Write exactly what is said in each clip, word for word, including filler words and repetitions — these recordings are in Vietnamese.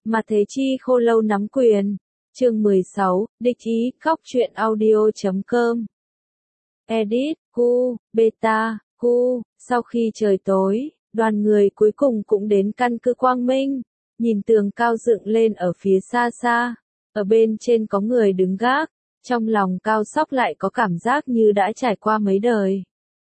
Mà Thế Chi khô lâu nắm quyền. Chương mười sáu, địch ý, khóc chuyện audio chấm com. Edit, Cu, Beta, Cu, sau khi trời tối, đoàn người cuối cùng cũng đến căn cứ Quang Minh, nhìn tường cao dựng lên ở phía xa xa, ở bên trên có người đứng gác, trong lòng Cao Sóc lại có cảm giác như đã trải qua mấy đời.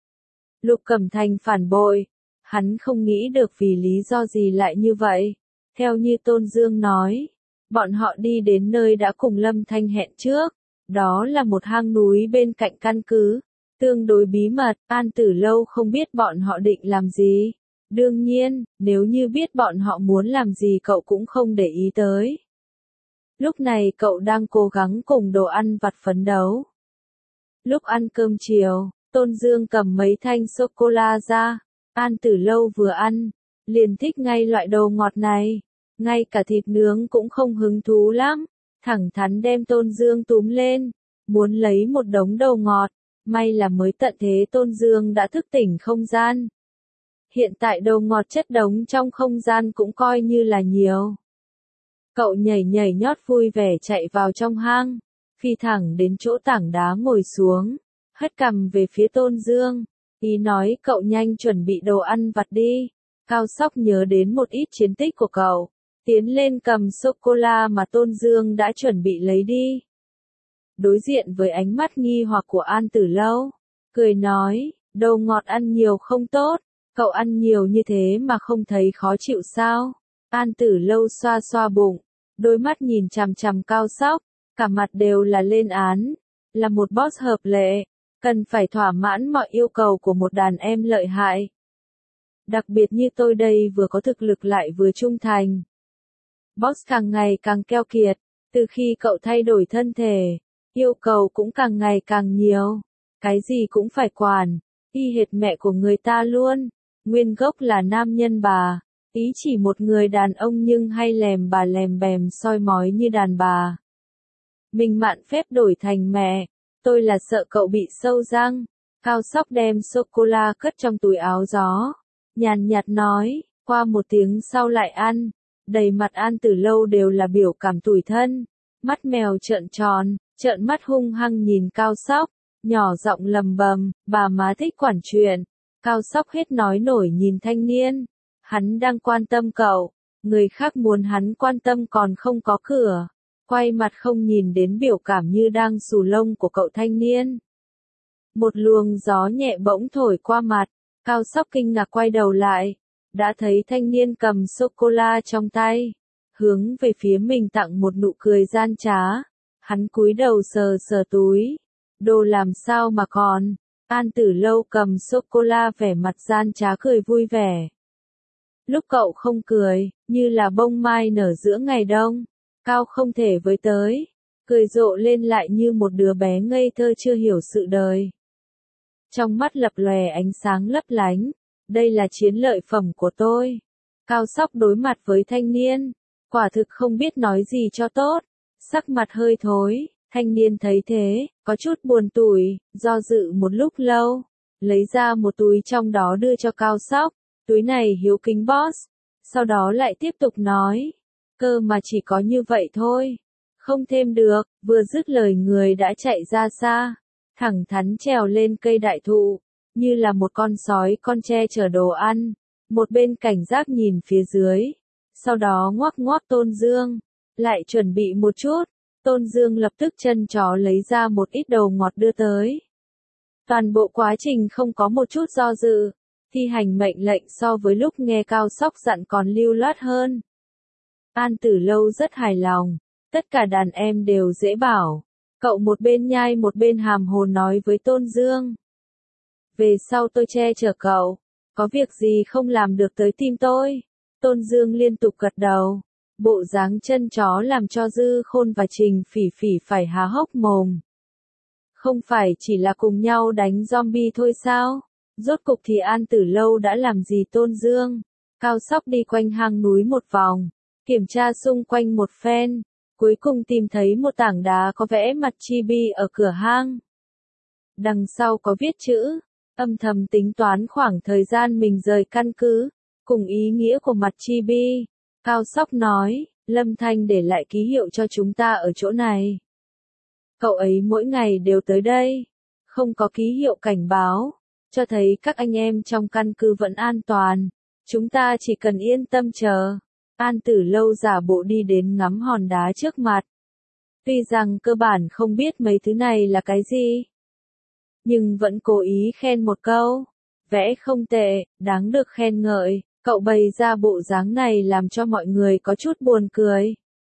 Lục Cẩm Thành phản bội, hắn không nghĩ được vì lý do gì lại như vậy, theo như Tôn Dương nói. Bọn họ đi đến nơi đã cùng Lâm Thanh hẹn trước, đó là một hang núi bên cạnh căn cứ, tương đối bí mật, An Tử Lâu không biết bọn họ định làm gì. Đương nhiên, nếu như biết bọn họ muốn làm gì cậu cũng không để ý tới. Lúc này cậu đang cố gắng cùng đồ ăn vặt phấn đấu. Lúc ăn cơm chiều, Tôn Dương cầm mấy thanh sô-cô-la ra, An Tử Lâu vừa ăn, liền thích ngay loại đồ ngọt này. Ngay cả thịt nướng cũng không hứng thú lắm, thẳng thắn đem Tôn Dương túm lên, muốn lấy một đống đồ ngọt, may là mới tận thế Tôn Dương đã thức tỉnh không gian. Hiện tại đồ ngọt chất đống trong không gian cũng coi như là nhiều. Cậu nhảy nhảy nhót vui vẻ chạy vào trong hang, phi thẳng đến chỗ tảng đá ngồi xuống, hất cằm về phía Tôn Dương, ý nói cậu nhanh chuẩn bị đồ ăn vặt đi. Cao Sóc nhớ đến một ít chiến tích của cậu, tiến lên cầm sô-cô-la mà Tôn Dương đã chuẩn bị lấy đi. Đối diện với ánh mắt nghi hoặc của An Tử Lâu, cười nói, đồ ngọt ăn nhiều không tốt, cậu ăn nhiều như thế mà không thấy khó chịu sao? An Tử Lâu xoa xoa bụng, đôi mắt nhìn chằm chằm Cao Sóc, cả mặt đều là lên án, là một boss hợp lệ, cần phải thỏa mãn mọi yêu cầu của một đàn em lợi hại. Đặc biệt như tôi đây vừa có thực lực lại vừa trung thành. Boss càng ngày càng keo kiệt, từ khi cậu thay đổi thân thể, yêu cầu cũng càng ngày càng nhiều, cái gì cũng phải quản, y hệt mẹ của người ta luôn, nguyên gốc là nam nhân bà, ý chỉ một người đàn ông nhưng hay lèm bà lèm bèm soi mói như đàn bà. Mình mạn phép đổi thành mẹ, tôi là sợ cậu bị sâu răng. Cao Sóc đem sô-cô-la cất trong túi áo gió, nhàn nhạt nói, qua một tiếng sau lại ăn. Đầy mặt An Tử Lâu đều là biểu cảm tủi thân, mắt mèo trợn tròn, trợn mắt hung hăng nhìn Cao Sóc, nhỏ giọng lầm bầm, bà má thích quản chuyện. Cao Sóc hết nói nổi nhìn thanh niên, hắn đang quan tâm cậu, người khác muốn hắn quan tâm còn không có cửa, quay mặt không nhìn đến biểu cảm như đang xù lông của cậu thanh niên. Một luồng gió nhẹ bỗng thổi qua mặt, Cao Sóc kinh ngạc quay đầu lại. Đã thấy thanh niên cầm sô-cô-la trong tay, hướng về phía mình tặng một nụ cười gian trá. Hắn cúi đầu sờ sờ túi. Đồ làm sao mà còn? An Tử Lâu cầm sô-cô-la vẻ mặt gian trá cười vui vẻ. Lúc cậu không cười, như là bông mai nở giữa ngày đông, cao không thể với tới, cười rộ lên lại như một đứa bé ngây thơ chưa hiểu sự đời. Trong mắt lập lòe ánh sáng lấp lánh. Đây là chiến lợi phẩm của tôi. Cao Sóc đối mặt với thanh niên, quả thực không biết nói gì cho tốt, sắc mặt hơi thối, thanh niên thấy thế, có chút buồn tủi, do dự một lúc lâu, lấy ra một túi trong đó đưa cho Cao Sóc, túi này hiếu kính boss, sau đó lại tiếp tục nói, cơ mà chỉ có như vậy thôi, không thêm được, vừa dứt lời người đã chạy ra xa, thẳng thắn trèo lên cây đại thụ. Như là một con sói con che chở đồ ăn, một bên cảnh giác nhìn phía dưới, sau đó ngoắc ngoắc Tôn Dương, lại chuẩn bị một chút, Tôn Dương lập tức chân chó lấy ra một ít đồ ngọt đưa tới. Toàn bộ quá trình không có một chút do dự, thi hành mệnh lệnh so với lúc nghe Cao Sóc dặn còn lưu loát hơn. An Tử Lâu rất hài lòng, tất cả đàn em đều dễ bảo, cậu một bên nhai một bên hàm hồ nói với Tôn Dương. Về sau tôi che chở cậu, có việc gì không làm được tới tim tôi. Tôn Dương liên tục gật đầu, bộ dáng chân chó làm cho Dư Khôn và Trình Phỉ Phỉ phải há hốc mồm. Không phải chỉ là cùng nhau đánh zombie thôi sao? Rốt cục thì An Tử Lâu đã làm gì Tôn Dương? Cao Sóc đi quanh hang núi một vòng, kiểm tra xung quanh một phen, cuối cùng tìm thấy một tảng đá có vẽ mặt chibi ở cửa hang. Đằng sau có viết chữ. Âm thầm tính toán khoảng thời gian mình rời căn cứ, cùng ý nghĩa của mặt chibi. Cao Sóc nói, Lâm Thanh để lại ký hiệu cho chúng ta ở chỗ này. Cậu ấy mỗi ngày đều tới đây. Không có ký hiệu cảnh báo, cho thấy các anh em trong căn cứ vẫn an toàn. Chúng ta chỉ cần yên tâm chờ. An Tử Lâu giả bộ đi đến ngắm hòn đá trước mặt. Tuy rằng cơ bản không biết mấy thứ này là cái gì, nhưng vẫn cố ý khen một câu. Vẽ không tệ, đáng được khen ngợi. Cậu bày ra bộ dáng này làm cho mọi người có chút buồn cười.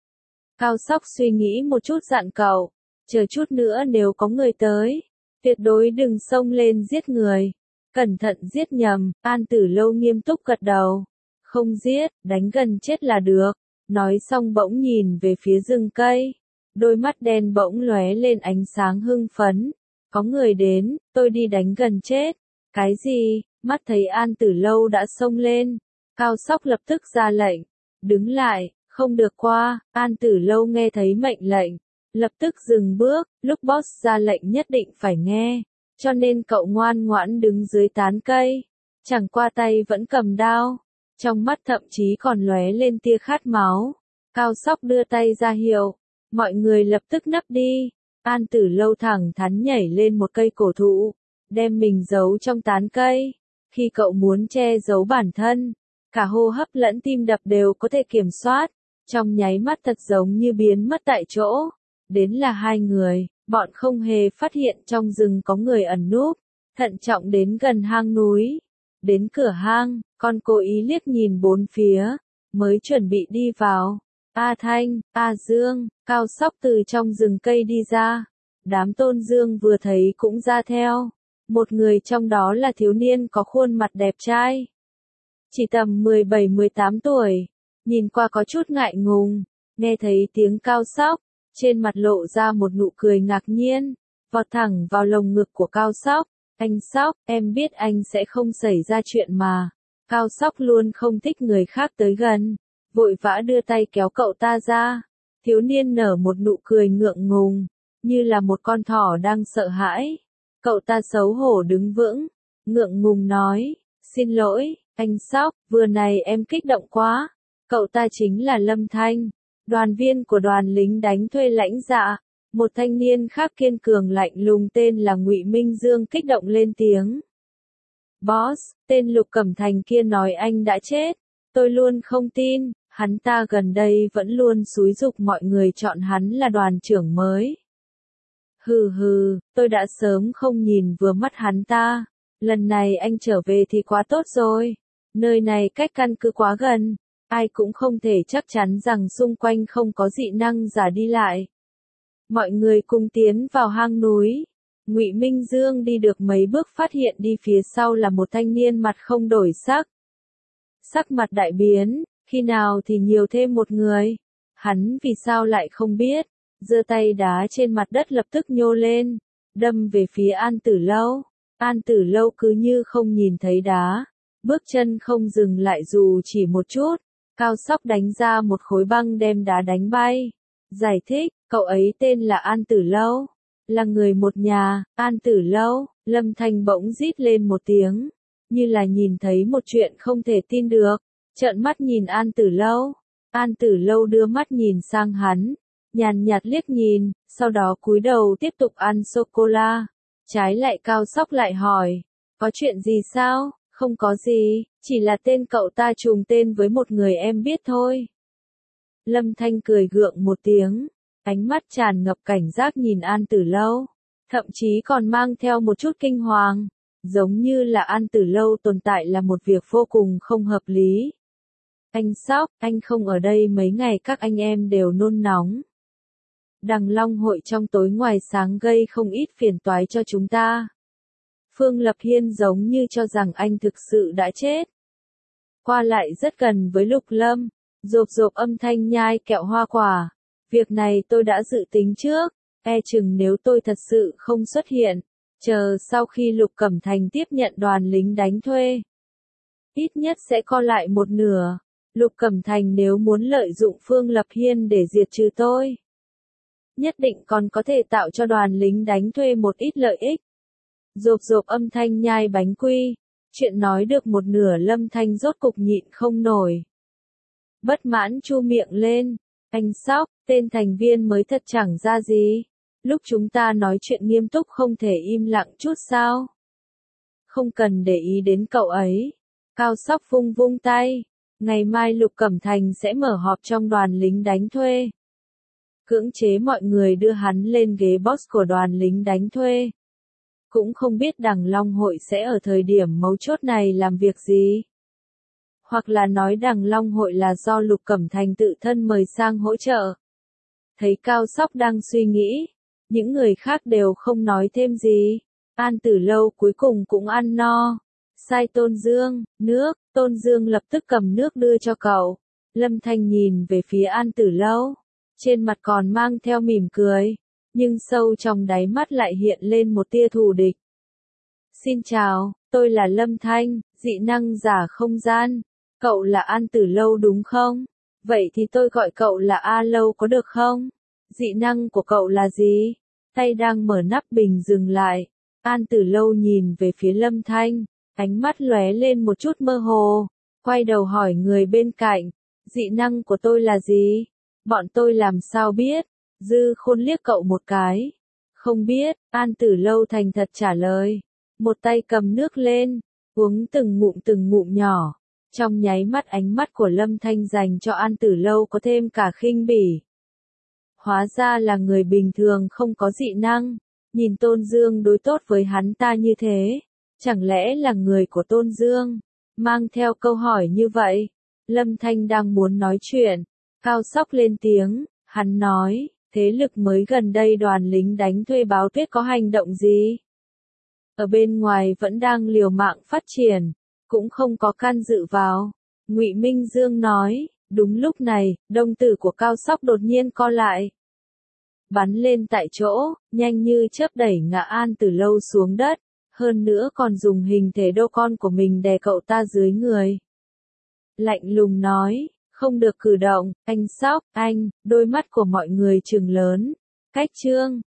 Cao Sóc suy nghĩ một chút dặn cậu, chờ chút nữa nếu có người tới, tuyệt đối đừng xông lên giết người. Cẩn thận giết nhầm. An Tử Lâu nghiêm túc gật đầu. Không giết, đánh gần chết là được. Nói xong bỗng nhìn về phía rừng cây. Đôi mắt đen bỗng lóe lên ánh sáng hưng phấn. Có người đến, tôi đi đánh gần chết. Cái gì? Mắt thấy An Tử Lâu đã xông lên. Cao Sóc lập tức ra lệnh. Đứng lại, không được qua. An Tử Lâu nghe thấy mệnh lệnh. Lập tức dừng bước, lúc boss ra lệnh nhất định phải nghe. Cho nên cậu ngoan ngoãn đứng dưới tán cây. Chẳng qua tay vẫn cầm đao. Trong mắt thậm chí còn lóe lên tia khát máu. Cao Sóc đưa tay ra hiệu. Mọi người lập tức nấp đi. An Tử Lâu thẳng thắn nhảy lên một cây cổ thụ. Đem mình giấu trong tán cây. Khi cậu muốn che giấu bản thân, cả hô hấp lẫn tim đập đều có thể kiểm soát. Trong nháy mắt thật giống như biến mất tại chỗ. Đến là hai người, bọn không hề phát hiện trong rừng có người ẩn núp. Thận trọng đến gần hang núi. Đến cửa hang, con cố ý liếc nhìn bốn phía, mới chuẩn bị đi vào. A Thanh, A Dương, Cao Sóc từ trong rừng cây đi ra. Đám Tôn Dương vừa thấy cũng ra theo. Một người trong đó là thiếu niên có khuôn mặt đẹp trai. Chỉ tầm mười bảy mười tám tuổi, nhìn qua có chút ngại ngùng. Nghe thấy tiếng Cao Sóc, trên mặt lộ ra một nụ cười ngạc nhiên, vọt thẳng vào lồng ngực của Cao Sóc. Anh Sóc, em biết anh sẽ không xảy ra chuyện mà. Cao Sóc luôn không thích người khác tới gần, vội vã đưa tay kéo cậu ta ra. Thiếu niên nở một nụ cười ngượng ngùng, như là một con thỏ đang sợ hãi. Cậu ta xấu hổ đứng vững, ngượng ngùng nói, xin lỗi, anh Sóc, vừa này em kích động quá. Cậu ta chính là Lâm Thanh, đoàn viên của đoàn lính đánh thuê Lãnh Dạ. Một thanh niên khác kiên cường lạnh lùng tên là Ngụy Minh Dương kích động lên tiếng. Boss, tên Lục Cẩm Thành kia nói anh đã chết. Tôi luôn không tin, hắn ta gần đây vẫn luôn xúi giục mọi người chọn hắn là đoàn trưởng mới. Hừ hừ, tôi đã sớm không nhìn vừa mắt hắn ta. Lần này anh trở về thì quá tốt rồi. Nơi này cách căn cứ quá gần, ai cũng không thể chắc chắn rằng xung quanh không có dị năng giả đi lại. Mọi người cùng tiến vào hang núi. Ngụy Minh Dương đi được mấy bước phát hiện đi phía sau là một thanh niên mặt không đổi sắc. Sắc mặt đại biến, khi nào thì nhiều thêm một người. Hắn vì sao lại không biết, giơ tay đá trên mặt đất lập tức nhô lên, đâm về phía An Tử Lâu. An Tử Lâu cứ như không nhìn thấy đá, bước chân không dừng lại dù chỉ một chút. Cao Sóc đánh ra một khối băng đem đá đánh bay. Giải thích, cậu ấy tên là An Tử Lâu, là người một nhà. An Tử Lâu. Lâm Thanh bỗng rít lên một tiếng, như là nhìn thấy một chuyện không thể tin được, trợn mắt nhìn An Tử Lâu. An Tử Lâu đưa mắt nhìn sang hắn, nhàn nhạt liếc nhìn, sau đó cúi đầu tiếp tục ăn sô-cô-la. Trái lại Cao Sóc lại hỏi, có chuyện gì sao? Không có gì, chỉ là tên cậu ta trùng tên với một người em biết thôi. Lâm Thanh cười gượng một tiếng, ánh mắt tràn ngập cảnh giác nhìn An Tử Lâu, thậm chí còn mang theo một chút kinh hoàng, giống như là An Tử Lâu tồn tại là một việc vô cùng không hợp lý. Anh Sóc, anh không ở đây mấy ngày các anh em đều nôn nóng. Đằng Long hội trong tối ngoài sáng gây không ít phiền toái cho chúng ta. Phương Lập Hiên giống như cho rằng anh thực sự đã chết. Qua lại rất gần với Lục Lâm, rộp rộp âm thanh nhai kẹo hoa quả. Việc này tôi đã dự tính trước, e chừng nếu tôi thật sự không xuất hiện, chờ sau khi Lục Cẩm Thành tiếp nhận đoàn lính đánh thuê, ít nhất sẽ co lại một nửa. Lục Cẩm Thành nếu muốn lợi dụng Phương Lập Hiên để diệt trừ tôi, nhất định còn có thể tạo cho đoàn lính đánh thuê một ít lợi ích. Rộp rộp âm thanh nhai bánh quy, chuyện nói được một nửa Lâm Thanh rốt cục nhịn không nổi. Bất mãn chu miệng lên. Anh Sóc, tên thành viên mới thật chẳng ra gì. Lúc chúng ta nói chuyện nghiêm túc không thể im lặng chút sao? Không cần để ý đến cậu ấy. Cao Sóc vung vung tay. Ngày mai Lục Cẩm Thành sẽ mở họp trong đoàn lính đánh thuê. Cưỡng chế mọi người đưa hắn lên ghế boss của đoàn lính đánh thuê. Cũng không biết Đằng Long Hội sẽ ở thời điểm mấu chốt này làm việc gì. Hoặc là nói Đằng Long Hội là do Lục Cẩm Thành tự thân mời sang hỗ trợ. Thấy Cao Sóc đang suy nghĩ, những người khác đều không nói thêm gì. An Tử Lâu cuối cùng cũng ăn no. Sai Tôn Dương, nước, Tôn Dương lập tức cầm nước đưa cho cậu. Lâm Thanh nhìn về phía An Tử Lâu. Trên mặt còn mang theo mỉm cười, nhưng sâu trong đáy mắt lại hiện lên một tia thù địch. Xin chào, tôi là Lâm Thanh, dị năng giả không gian. Cậu là An Tử Lâu đúng không? Vậy thì tôi gọi cậu là A Lâu có được không? Dị năng của cậu là gì? Tay đang mở nắp bình dừng lại. An Tử Lâu nhìn về phía Lâm Thanh, ánh mắt lóe lên một chút mơ hồ. Quay đầu hỏi người bên cạnh, dị năng của tôi là gì? Bọn tôi làm sao biết? Dư Khôn liếc cậu một cái. Không biết, An Tử Lâu thành thật trả lời. Một tay cầm nước lên, uống từng ngụm từng ngụm nhỏ. Trong nháy mắt ánh mắt của Lâm Thanh dành cho An Tử Lâu có thêm cả khinh bỉ. Hóa ra là người bình thường không có dị năng. Nhìn Tôn Dương đối tốt với hắn ta như thế. Chẳng lẽ là người của Tôn Dương? Mang theo câu hỏi như vậy. Lâm Thanh đang muốn nói chuyện. Cao Sóc lên tiếng, hắn nói, thế lực mới gần đây đoàn lính đánh thuê báo tuyết có hành động gì? Ở bên ngoài vẫn đang liều mạng phát triển, cũng không có can dự vào. Ngụy Minh Dương nói, đúng lúc này, đồng tử của Cao Sóc đột nhiên co lại. Bắn lên tại chỗ, nhanh như chớp đẩy ngã An Tử Lâu xuống đất, hơn nữa còn dùng hình thể đô con của mình đè cậu ta dưới người. Lạnh lùng nói, không được cử động, anh Sóc, anh, đôi mắt của mọi người trừng lớn. Cách chương